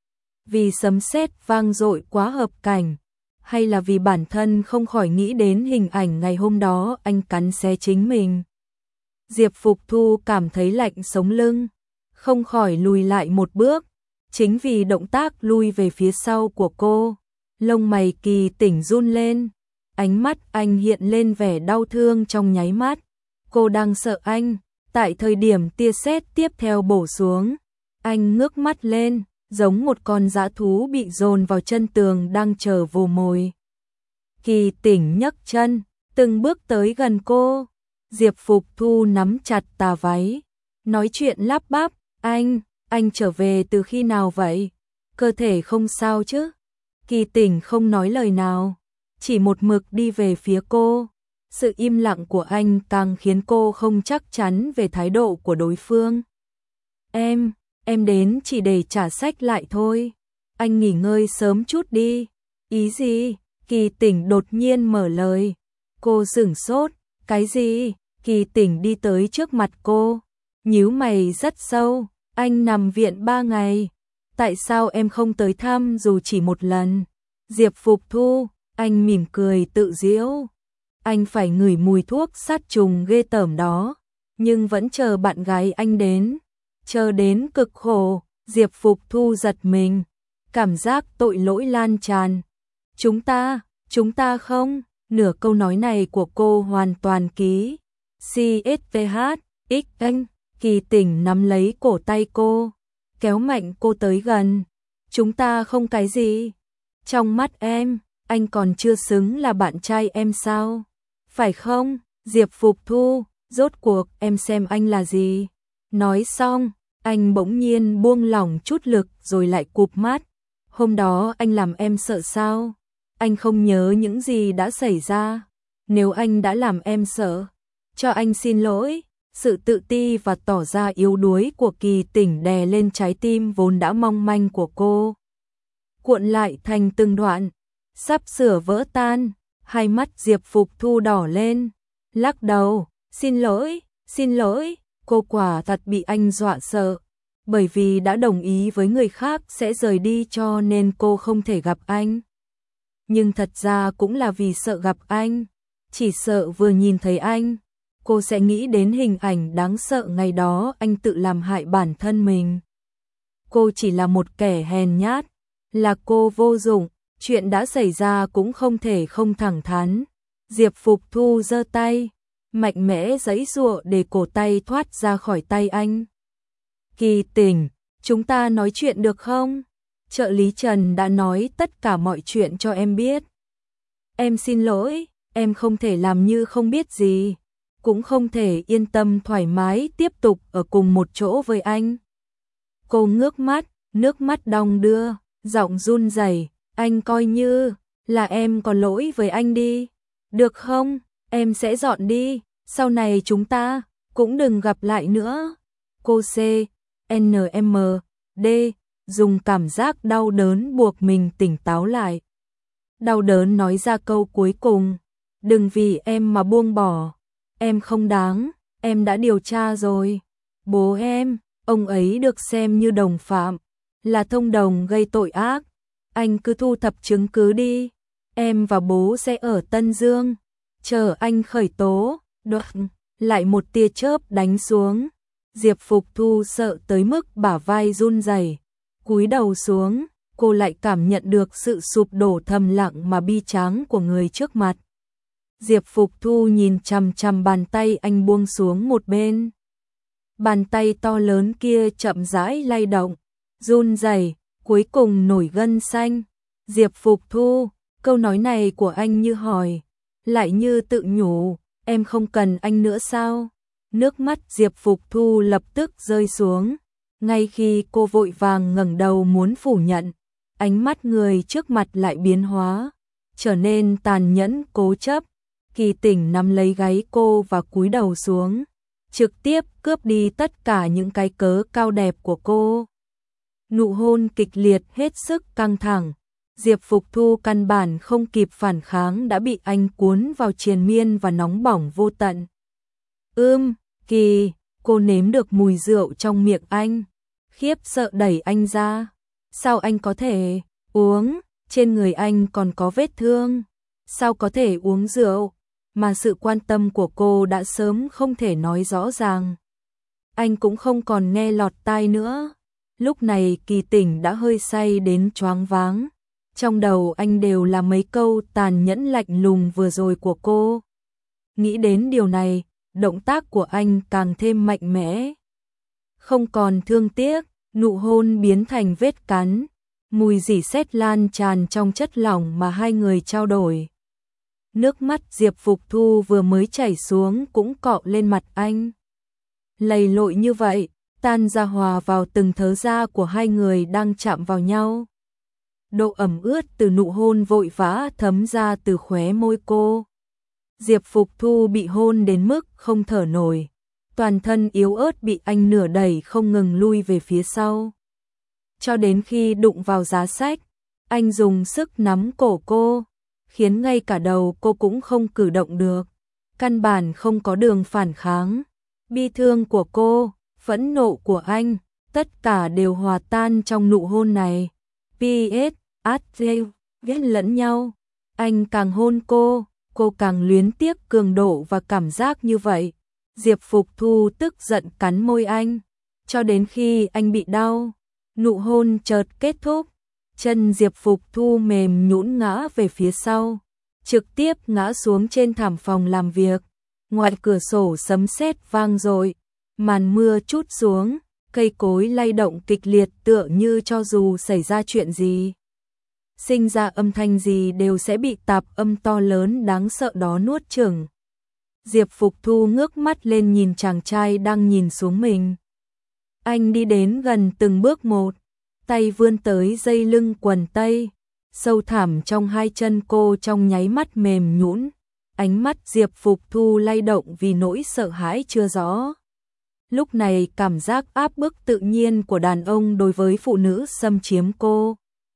vì sấm sét vang dội quá hợp cảnh, hay là vì bản thân không khỏi nghĩ đến hình ảnh ngày hôm đó anh cắn xé chính mình. Diệp Phục Thu cảm thấy lạnh sống lưng, không khỏi lùi lại một bước. Chính vì động tác lui về phía sau của cô, lông mày Kỳ Tỉnh run lên, ánh mắt anh hiện lên vẻ đau thương trong nháy mắt. Cô đang sợ anh. Tại thời điểm tia sét tiếp theo bổ xuống, anh ngước mắt lên, giống một con dã thú bị dồn vào chân tường đang chờ vồ mồi. Kỳ Tỉnh nhấc chân, từng bước tới gần cô. Diệp Phục Thu nắm chặt tà váy, nói chuyện lắp bắp, anh trở về từ khi nào vậy? Cơ thể không sao chứ? Kỳ Tỉnh không nói lời nào, chỉ một mực đi về phía cô. Sự im lặng của anh càng khiến cô không chắc chắn về thái độ của đối phương. Em đến chỉ để trả sách lại thôi. Anh nghỉ ngơi sớm chút đi. Ý gì? Kỳ Tỉnh đột nhiên mở lời. Cô sửng sốt. Cái gì? Kỳ Tỉnh đi tới trước mặt cô, nhíu mày rất sâu. Anh nằm viện 3 ngày. Tại sao em không tới thăm dù chỉ một lần? Diệp Phục Thu, anh mỉm cười tự giễu. Anh phải ngửi mùi thuốc sát trùng ghê tởm đó, nhưng vẫn chờ bạn gái anh đến. Chờ đến cực khổ, Diệp Phục Thu giật mình, cảm giác tội lỗi lan tràn. Chúng ta không, nửa câu nói này của cô hoàn toàn ký. CSVH, X anh, Kỳ Tỉnh nắm lấy cổ tay cô, kéo mạnh cô tới gần. Chúng ta không cái gì. Trong mắt em, anh còn chưa xứng là bạn trai em sao? Phải không, Diệp Phục Thu, rốt cuộc em xem anh là gì? Nói xong, anh bỗng nhiên buông lỏng chút lực rồi lại cụp mắt. Hôm đó anh làm em sợ sao? Anh không nhớ những gì đã xảy ra. Nếu anh đã làm em sợ, cho anh xin lỗi. Sự tự ti và tỏ ra yếu đuối của Kỳ Tỉnh đè lên trái tim vốn đã mong manh của cô, cuộn lại thành từng đoạn, sắp sửa vỡ tan. Hai mắt Diệp Phục Thu đỏ lên, lắc đầu, xin lỗi, cô quả thật bị anh dọa sợ. Bởi vì đã đồng ý với người khác sẽ rời đi cho nên cô không thể gặp anh. Nhưng thật ra cũng là vì sợ gặp anh, chỉ sợ vừa nhìn thấy anh, cô sẽ nghĩ đến hình ảnh đáng sợ ngày đó anh tự làm hại bản thân mình. Cô chỉ là một kẻ hèn nhát, là cô vô dụng. Chuyện đã xảy ra cũng không thể không thẳng thắn. Diệp Phục Thu giơ tay, mạnh mẽ giãy giụa để cổ tay thoát ra khỏi tay anh. Kỳ Tỉnh, chúng ta nói chuyện được không? Trợ lý Trần đã nói tất cả mọi chuyện cho em biết. Em xin lỗi, em không thể làm như không biết gì, cũng không thể yên tâm thoải mái tiếp tục ở cùng một chỗ với anh. Cô ngước mắt, nước mắt đong đưa, giọng run rẩy. Anh coi như là em có lỗi với anh đi. Được không? Em sẽ dọn đi. Sau này chúng ta cũng đừng gặp lại nữa. Cô CNMD dùng cảm giác đau đớn buộc mình tỉnh táo lại. Đau đớn nói ra câu cuối cùng. Đừng vì em mà buông bỏ. Em không đáng. Em đã điều tra rồi. Bố em, ông ấy được xem như đồng phạm, là thông đồng gây tội ác. Anh cứ thu thập chứng cứ đi. Em và bố sẽ ở Tân Dương, chờ anh khởi tố. Đoạn, lại một tia chớp đánh xuống. Diệp Phục Thu sợ tới mức bả vai run rẩy, cúi đầu xuống, cô lại cảm nhận được sự sụp đổ thầm lặng mà bi tráng của người trước mặt. Diệp Phục Thu nhìn chằm chằm bàn tay anh buông xuống một bên. Bàn tay to lớn kia chậm rãi lay động, run rẩy, cuối cùng nổi gân xanh. Diệp Phục Thu, câu nói này của anh như hỏi, lại như tự nhủ, em không cần anh nữa sao? Nước mắt Diệp Phục Thu lập tức rơi xuống, ngay khi cô vội vàng ngẩng đầu muốn phủ nhận, ánh mắt người trước mặt lại biến hóa, trở nên tàn nhẫn cố chấp. Kỳ Tỉnh nắm lấy gáy cô và cúi đầu xuống, trực tiếp cướp đi tất cả những cái cớ cao đẹp của cô. Nụ hôn kịch liệt hết sức căng thẳng, Diệp Phục Thu căn bản không kịp phản kháng đã bị anh cuốn vào triền miên và nóng bỏng vô tận. Kỳ, cô nếm được mùi rượu trong miệng anh, khiếp sợ đẩy anh ra. Sao anh có thể uống, trên người anh còn có vết thương, sao có thể uống rượu, mà sự quan tâm của cô đã sớm không thể nói rõ ràng. anh cũng không còn nghe lọt tai nữa. Lúc này Kỳ Tỉnh đã hơi say đến choáng váng. Trong đầu anh đều là mấy câu tàn nhẫn lạnh lùng vừa rồi của cô. Nghĩ đến điều này, động tác của anh càng thêm mạnh mẽ. Không còn thương tiếc, nụ hôn biến thành vết cắn, mùi rỉ sét lan tràn trong chất lỏng mà hai người trao đổi. Nước mắt Diệp Phục Thu vừa mới chảy xuống cũng cọ lên mặt anh. Lầy lội như vậy, tan ra hòa vào từng thớ da của hai người đang chạm vào nhau. Độ ẩm ướt từ nụ hôn vội vã thấm ra từ khóe môi cô. Diệp Phục Thu bị hôn đến mức không thở nổi. Toàn thân yếu ớt bị anh nửa đẩy không ngừng lui về phía sau. Cho đến khi đụng vào giá sách, anh dùng sức nắm cổ cô, khiến ngay cả đầu cô cũng không cử động được. Căn bản không có đường phản kháng. Bi thương của cô, phẫn nộ của anh, tất cả đều hòa tan trong nụ hôn này. P.S. Adele, ghét lẫn nhau. Anh càng hôn cô càng luyến tiếc cường độ và cảm giác như vậy. Diệp Phục Thu tức giận cắn môi anh, cho đến khi anh bị đau. Nụ hôn chợt kết thúc, chân Diệp Phục Thu mềm nhũn ngã về phía sau, trực tiếp ngã xuống trên thảm phòng làm việc. Ngoài cửa sổ sấm sét vang dội, màn mưa trút xuống, cây cối lay động kịch liệt tựa như cho dù xảy ra chuyện gì, sinh ra âm thanh gì đều sẽ bị tạp âm to lớn đáng sợ đó nuốt chửng. Diệp Phục Thu ngước mắt lên nhìn chàng trai đang nhìn xuống mình. Anh đi đến gần từng bước một, tay vươn tới dây lưng quần tây, sâu thẳm trong hai chân cô trong nháy mắt mềm nhũn. Ánh mắt Diệp Phục Thu lay động vì nỗi sợ hãi chưa rõ. Lúc này cảm giác áp bức tự nhiên của đàn ông đối với phụ nữ xâm chiếm cô.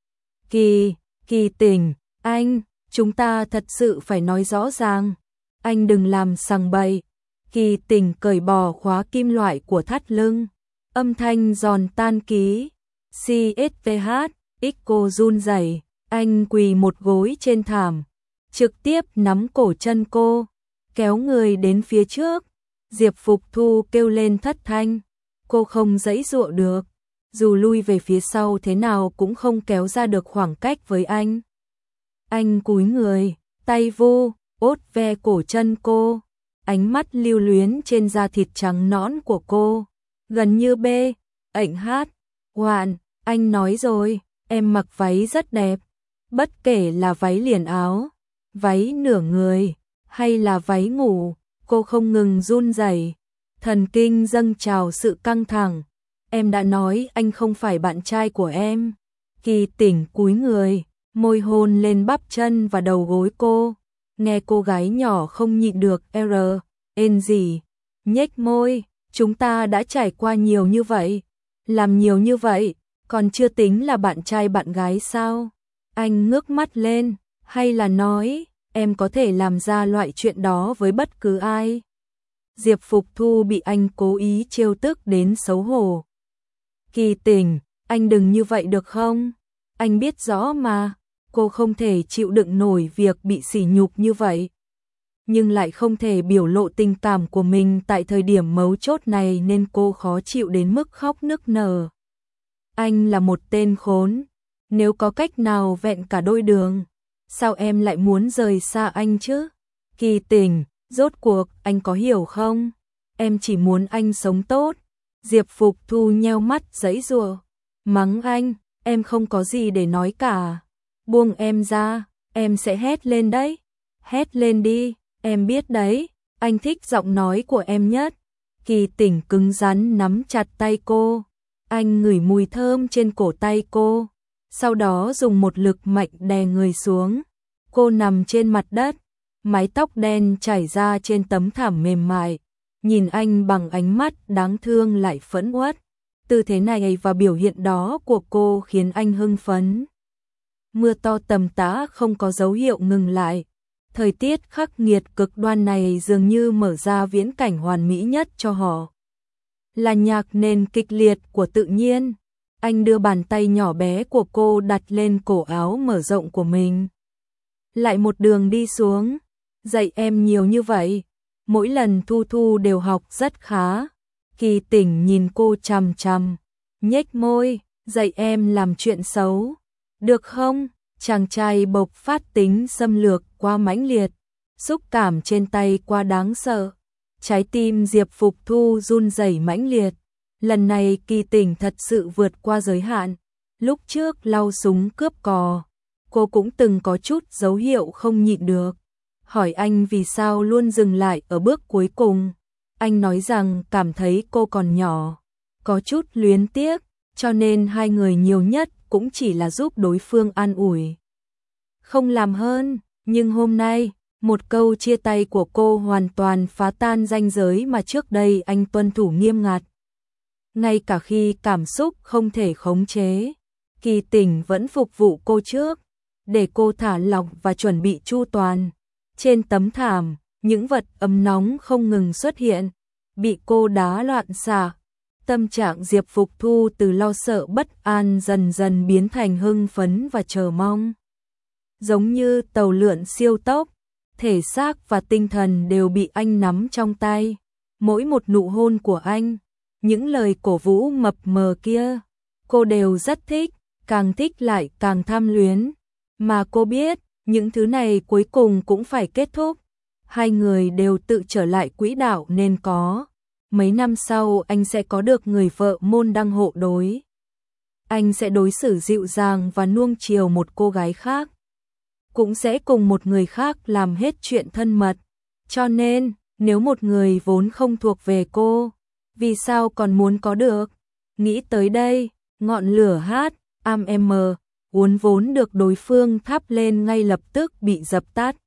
Kỳ Tỉnh, anh, chúng ta thật sự phải nói rõ ràng. Anh đừng làm sằng bậy. Kỳ Tỉnh cởi bỏ khóa kim loại của thắt lưng. Âm thanh giòn tan ký. CSVH, cô run rẩy. Anh quỳ một gối trên thảm, trực tiếp nắm cổ chân cô, kéo người đến phía trước. Diệp Phục Thu kêu lên thất thanh. Cô không giãy giụa được, dù lui về phía sau thế nào cũng không kéo ra được khoảng cách với anh. Anh cúi người, tay vu ốt ve cổ chân cô, ánh mắt lưu luyến trên da thịt trắng nõn của cô, gần như ảnh hát. Hoạn, anh nói rồi, em mặc váy rất đẹp, bất kể là váy liền áo, váy nửa người, hay là váy ngủ. Cô không ngừng run rẩy, thần kinh dâng trào sự căng thẳng. Em đã nói anh không phải bạn trai của em. Kỳ Tỉnh cúi người, môi hôn lên bắp chân và đầu gối cô. Nghe cô gái nhỏ không nhịn được gì, nhếch môi. Chúng ta đã trải qua nhiều như vậy, làm nhiều như vậy, còn chưa tính là bạn trai bạn gái sao? Anh ngước mắt lên, hay là nói em có thể làm ra loại chuyện đó với bất cứ ai? Diệp Phục Thu bị anh cố ý trêu tức đến xấu hổ. Kỳ Tỉnh, anh đừng như vậy được không? Anh biết rõ mà, cô không thể chịu đựng nổi việc bị sỉ nhục như vậy. Nhưng lại không thể biểu lộ tình cảm của mình tại thời điểm mấu chốt này nên cô khó chịu đến mức khóc nức nở. Anh là một tên khốn, nếu có cách nào vẹn cả đôi đường, sao em lại muốn rời xa anh chứ? Kỳ Tỉnh, rốt cuộc anh có hiểu không? Em chỉ muốn anh sống tốt. Diệp Phục Thu nheo mắt giãy giụa, mắng anh, em không có gì để nói cả. Buông em ra, em sẽ hét lên đấy. Hét lên đi, em biết đấy, anh thích giọng nói của em nhất. Kỳ Tỉnh cứng rắn nắm chặt tay cô, anh ngửi mùi thơm trên cổ tay cô, sau đó dùng một lực mạnh đè người xuống. Cô nằm trên mặt đất, mái tóc đen chảy ra trên tấm thảm mềm mại, nhìn anh bằng ánh mắt đáng thương lại phẫn uất. Tư thế này và biểu hiện đó của cô khiến anh hưng phấn. Mưa to tầm tã không có dấu hiệu ngừng lại. Thời tiết khắc nghiệt cực đoan này dường như mở ra viễn cảnh hoàn mỹ nhất cho họ. Là nhạc nền kịch liệt của tự nhiên. Anh đưa bàn tay nhỏ bé của cô đặt lên cổ áo mở rộng của mình. Lại một đường đi xuống. Dạy em nhiều như vậy. Mỗi lần Thu Thu đều học rất khá. Kỳ Tỉnh nhìn cô chằm chằm, nhếch môi, dạy em làm chuyện xấu, được không? Chàng trai bộc phát tính xâm lược quá mãnh liệt, xúc cảm trên tay quá đáng sợ. Trái tim Diệp Phục Thu run rẩy mãnh liệt. Lần này Kỳ Tỉnh thật sự vượt qua giới hạn. Lúc trước lau súng cướp cò, cô cũng từng có chút dấu hiệu không nhịn được. Hỏi anh vì sao luôn dừng lại ở bước cuối cùng. Anh nói rằng cảm thấy cô còn nhỏ, có chút luyến tiếc, cho nên hai người nhiều nhất cũng chỉ là giúp đối phương an ủi, không làm hơn. Nhưng hôm nay, một câu chia tay của cô hoàn toàn phá tan ranh giới mà trước đây anh tuân thủ nghiêm ngặt. Ngay cả khi cảm xúc không thể khống chế, Kỳ Tỉnh vẫn phục vụ cô trước, để cô thả lỏng và chuẩn bị chu toàn. Trên tấm thảm, những vật ấm nóng không ngừng xuất hiện, bị cô đá loạn xạ. Tâm trạng Diệp Phục Thu từ lo sợ bất an dần dần biến thành hưng phấn và chờ mong. Giống như tàu lượn siêu tốc, thể xác và tinh thần đều bị anh nắm trong tay. Mỗi một nụ hôn của anh, những lời cổ vũ mập mờ kia, cô đều rất thích, càng thích lại càng tham luyến. Mà cô biết, những thứ này cuối cùng cũng phải kết thúc. Hai người đều tự trở lại quỹ đạo nên có. Mấy năm sau anh sẽ có được người vợ môn đăng hộ đối. Anh sẽ đối xử dịu dàng và nuông chiều một cô gái khác. Cũng sẽ cùng một người khác làm hết chuyện thân mật. Cho nên, nếu một người vốn không thuộc về cô, vì sao còn muốn có được? Nghĩ tới đây, ngọn lửa hát, vốn được đối phương thắp lên ngay lập tức bị dập tắt.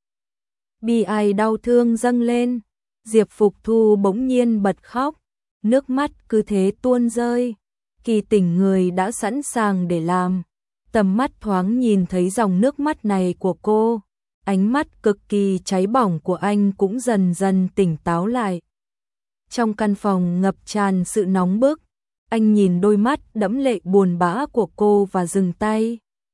Bi ai đau thương dâng lên, Diệp Phục Thu bỗng nhiên bật khóc, nước mắt cứ thế tuôn rơi. Kỳ Tỉnh người đã sẵn sàng để làm, tầm mắt thoáng nhìn thấy dòng nước mắt này của cô, ánh mắt cực kỳ cháy bỏng của anh cũng dần dần tỉnh táo lại. Trong căn phòng ngập tràn sự nóng bức, anh nhìn đôi mắt đẫm lệ buồn bã của cô và dừng tay.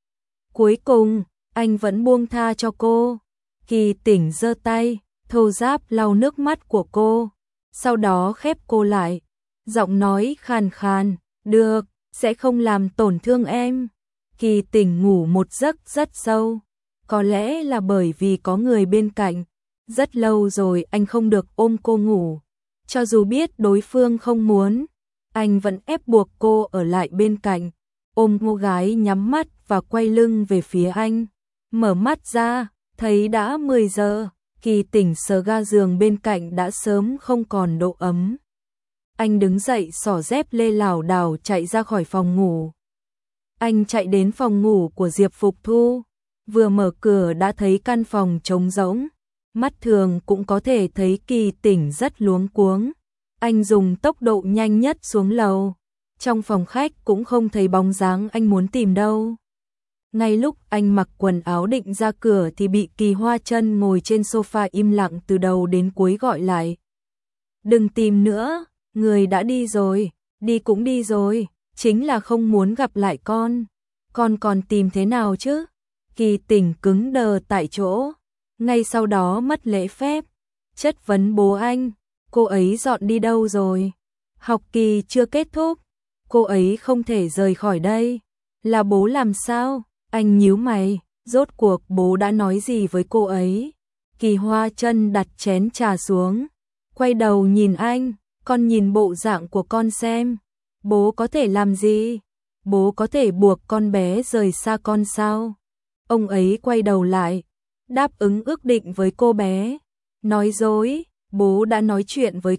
Cuối cùng, anh vẫn buông tha cho cô. Kỳ Tỉnh giơ tay, thô ráp lau nước mắt của cô, sau đó khép cô lại, giọng nói khàn khàn, được, sẽ không làm tổn thương em. Kỳ Tỉnh ngủ một giấc rất sâu, có lẽ là bởi vì có người bên cạnh. Rất lâu rồi anh không được ôm cô ngủ, cho dù biết đối phương không muốn, anh vẫn ép buộc cô ở lại bên cạnh, ôm cô gái nhắm mắt và quay lưng về phía anh. Mở mắt ra, thấy đã 10 giờ, Kỳ Tỉnh sờ ga giường bên cạnh đã sớm không còn độ ấm. Anh đứng dậy xỏ dép lê lảo đảo chạy ra khỏi phòng ngủ. Anh chạy đến phòng ngủ của Diệp Phục Thu, vừa mở cửa đã thấy căn phòng trống rỗng. Mắt thường cũng có thể thấy Kỳ Tỉnh rất luống cuống. Anh dùng tốc độ nhanh nhất xuống lầu. Trong phòng khách cũng không thấy bóng dáng anh muốn tìm đâu. Ngay lúc anh mặc quần áo định ra cửa thì bị Kỳ Hoa Chân ngồi trên sofa im lặng từ đầu đến cuối gọi lại. Đừng tìm nữa, người đã đi rồi, đi cũng đi rồi, chính là không muốn gặp lại con còn tìm thế nào chứ? Kỳ Tỉnh cứng đờ tại chỗ, ngay sau đó mất lễ phép, chất vấn bố anh, cô ấy dọn đi đâu rồi? Học kỳ chưa kết thúc, cô ấy không thể rời khỏi đây, là bố làm sao? Anh nhíu mày, rốt cuộc bố đã nói gì với cô ấy? Kỳ Hoa Chân đặt chén trà xuống, quay đầu nhìn anh, con nhìn bộ dạng của con xem, bố có thể làm gì? Bố có thể buộc con bé rời xa con sao? Ông ấy quay đầu lại, đáp ứng ước định với cô bé, nói dối, bố đã nói chuyện với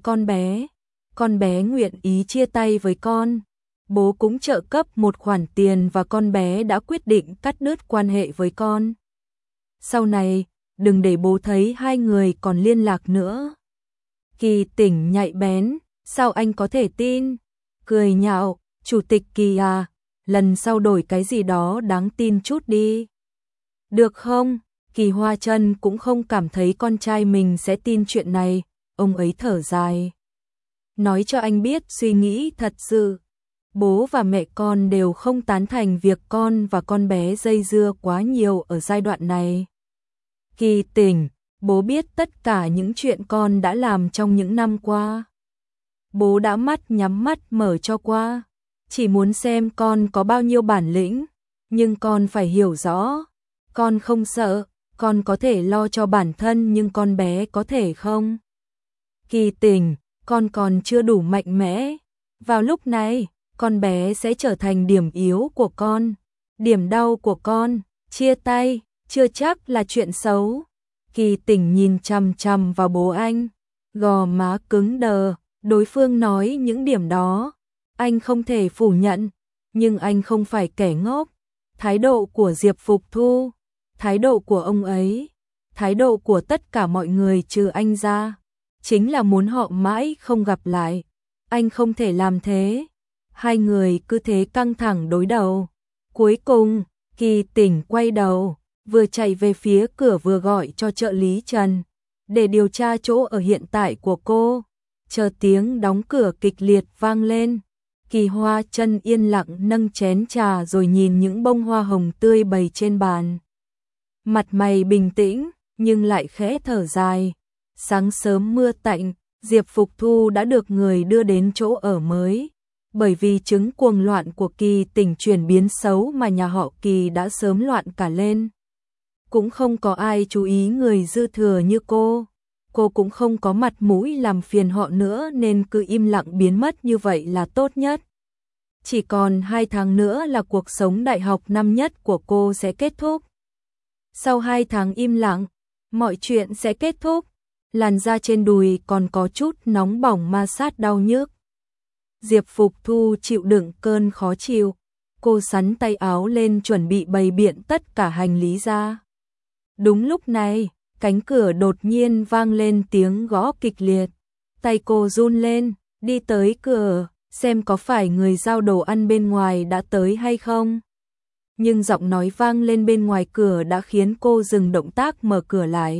con bé nguyện ý chia tay với con. Bố cũng trợ cấp một khoản tiền và con bé đã quyết định cắt đứt quan hệ với con. Sau này, đừng để bố thấy hai người còn liên lạc nữa. Kỳ Tỉnh nhạy bén, sao anh có thể tin? Cười nhạo, Chủ tịch Kỳ à, lần sau đổi cái gì đó đáng tin chút đi. Được không? Kỳ Hoa Chân cũng không cảm thấy con trai mình sẽ tin chuyện này, ông ấy thở dài. Nói cho anh biết suy nghĩ thật sự. Bố và mẹ con đều không tán thành việc con và con bé dây dưa quá nhiều ở giai đoạn này. Kỳ Tỉnh, bố biết tất cả những chuyện con đã làm trong những năm qua. bố đã mắt nhắm mắt mở cho qua, chỉ muốn xem con có bao nhiêu bản lĩnh, nhưng con phải hiểu rõ, con không sợ, con có thể lo cho bản thân nhưng con bé có thể không. Kỳ Tình, con còn chưa đủ mạnh mẽ, vào lúc này, con bé sẽ trở thành điểm yếu của con, điểm đau của con, chia tay, chưa chắc là chuyện xấu. Kỳ Tình nhìn chằm chằm vào bố anh, gò má cứng đờ, đối phương nói những điểm đó, anh không thể phủ nhận, nhưng anh không phải kẻ ngốc. Thái độ của Diệp Phục Thu, thái độ của ông ấy, thái độ của tất cả mọi người trừ anh ra, chính là muốn họ mãi không gặp lại. Anh không thể làm thế. Hai người cứ thế căng thẳng đối đầu. Cuối cùng, Kỳ Tình quay đầu, vừa chạy về phía cửa vừa gọi cho trợ lý Trần, để điều tra chỗ ở hiện tại của cô. Chờ tiếng đóng cửa kịch liệt vang lên, Kỳ Hoa Chân yên lặng nâng chén trà rồi nhìn những bông hoa hồng tươi bày trên bàn. Mặt mày bình tĩnh, nhưng lại khẽ thở dài. Sáng sớm mưa tạnh, Diệp Phục Thu đã được người đưa đến chỗ ở mới. Bởi vì chứng cuồng loạn của Kỳ Tình chuyển biến xấu mà nhà họ Kỳ đã sớm loạn cả lên. Cũng không có ai chú ý người dư thừa như cô cũng không có mặt mũi làm phiền họ nữa nên cứ im lặng biến mất như vậy là tốt nhất. Chỉ còn 2 tháng nữa là cuộc sống đại học năm nhất của cô sẽ kết thúc. Sau 2 tháng im lặng, mọi chuyện sẽ kết thúc. Làn da trên đùi còn có chút nóng bỏng ma sát đau nhức. Diệp Phục Thu chịu đựng cơn khó chịu, cô xắn tay áo lên chuẩn bị bày biện tất cả hành lý ra. Đúng lúc này, cánh cửa đột nhiên vang lên tiếng gõ kịch liệt. Tay cô run lên, đi tới cửa, xem có phải người giao đồ ăn bên ngoài đã tới hay không. Nhưng giọng nói vang lên bên ngoài cửa đã khiến cô dừng động tác mở cửa lại.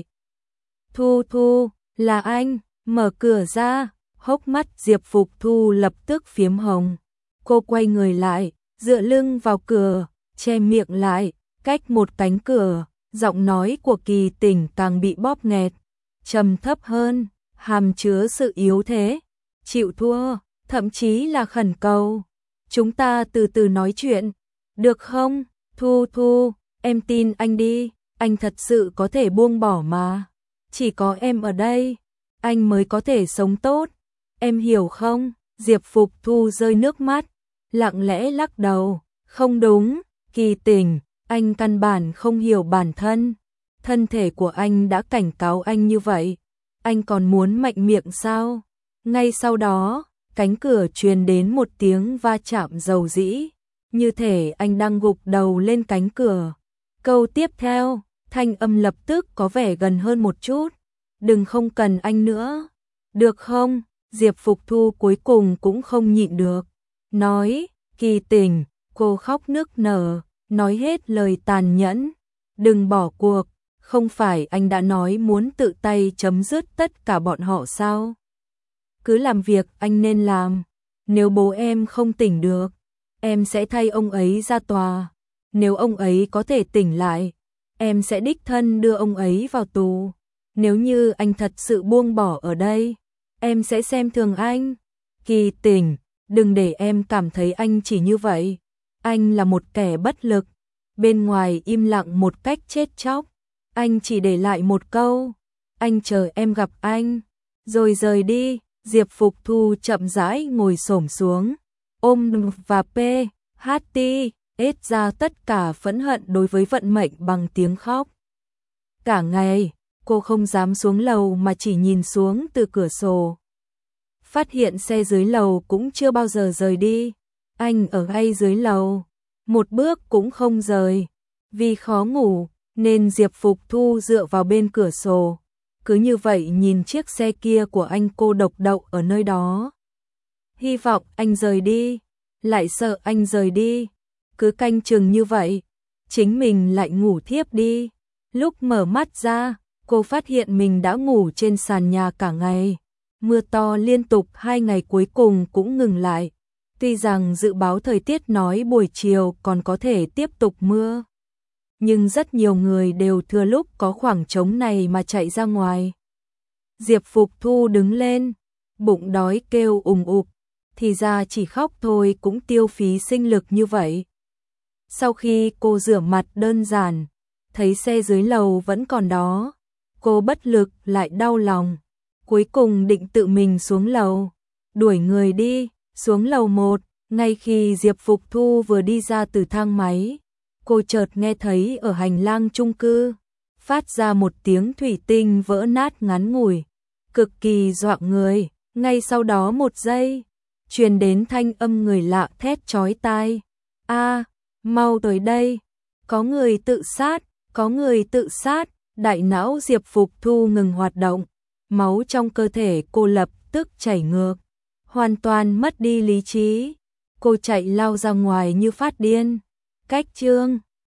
Thu Thu, là anh, mở cửa ra. Hốc mắt Diệp Phục Thu lập tức phiếm hồng. Cô quay người lại, dựa lưng vào cửa, che miệng lại, cách một cánh cửa. Giọng nói của Kỳ Tình càng bị bóp nghẹt, trầm thấp hơn, hàm chứa sự yếu thế, chịu thua, thậm chí là khẩn cầu. Chúng ta từ từ nói chuyện, được không? Thu Thu, em tin anh đi, anh thật sự có thể buông bỏ mà. Chỉ có em ở đây, anh mới có thể sống tốt. Em hiểu không? Diệp Phục Thu rơi nước mắt, lặng lẽ lắc đầu. Không đúng, Kỳ Tình, anh căn bản không hiểu bản thân. Thân thể của anh đã cảnh cáo anh như vậy. Anh còn muốn mạnh miệng sao? Ngay sau đó, cánh cửa truyền đến một tiếng va chạm dầu dĩ. Như thể anh đang gục đầu lên cánh cửa. Câu tiếp theo, thanh âm lập tức có vẻ gần hơn một chút. Đừng không cần anh nữa. Được không? Diệp Phục Thu cuối cùng cũng không nhịn được. Nói, Kỳ Tình, cô khóc nức nở, nói hết lời tàn nhẫn. Đừng bỏ cuộc, không phải anh đã nói muốn tự tay chấm dứt tất cả bọn họ sao? Cứ làm việc anh nên làm. Nếu bố em không tỉnh được, em sẽ thay ông ấy ra tòa. Nếu ông ấy có thể tỉnh lại, em sẽ đích thân đưa ông ấy vào tù. Nếu như anh thật sự buông bỏ ở đây, em sẽ xem thường anh. Kỳ Tình, đừng để em cảm thấy anh chỉ như vậy. Anh là một kẻ bất lực. Bên ngoài im lặng một cách chết chóc. Anh chỉ để lại một câu. Anh chờ em gặp anh. Rồi rời đi. Diệp Phục Thu chậm rãi ngồi xổm xuống. Ôm và PHT ết ra tất cả phẫn hận đối với vận mệnh bằng tiếng khóc. Cả ngày, cô không dám xuống lầu mà chỉ nhìn xuống từ cửa sổ. Phát hiện xe dưới lầu cũng chưa bao giờ rời đi. Anh ở ngay dưới lầu, một bước cũng không rời. Vì khó ngủ, nên Diệp Phục Thu dựa vào bên cửa sổ. Cứ như vậy nhìn chiếc xe kia của anh cô độc đậu ở nơi đó. Hy vọng anh rời đi, lại sợ anh rời đi. Cứ canh chừng như vậy, chính mình lại ngủ thiếp đi. Lúc mở mắt ra, cô phát hiện mình đã ngủ trên sàn nhà cả ngày. Mưa to liên tục 2 ngày cuối cùng cũng ngừng lại. Tuy rằng dự báo thời tiết nói buổi chiều còn có thể tiếp tục mưa, nhưng rất nhiều người đều thừa lúc có khoảng trống này mà chạy ra ngoài. Diệp Phục Thu đứng lên, bụng đói kêu ùng ục, thì ra chỉ khóc thôi cũng tiêu phí sinh lực như vậy. Sau khi cô rửa mặt đơn giản, thấy xe dưới lầu vẫn còn đó, cô bất lực lại đau lòng, cuối cùng định tự mình xuống lầu, đuổi người đi, xuống lầu 1, ngay khi Diệp Phục Thu vừa đi ra từ thang máy, cô chợt nghe thấy ở hành lang chung cư phát ra một tiếng thủy tinh vỡ nát ngắn ngủi, cực kỳ dọa người, ngay sau đó một giây, truyền đến thanh âm người lạ thét chói tai. A, mau tới đây, có người tự sát, có người tự sát, đại não Diệp Phục Thu ngừng hoạt động, máu trong cơ thể cô lập tức chảy ngược, hoàn toàn mất đi lý trí. Cô chạy lao ra ngoài như phát điên. Cách chương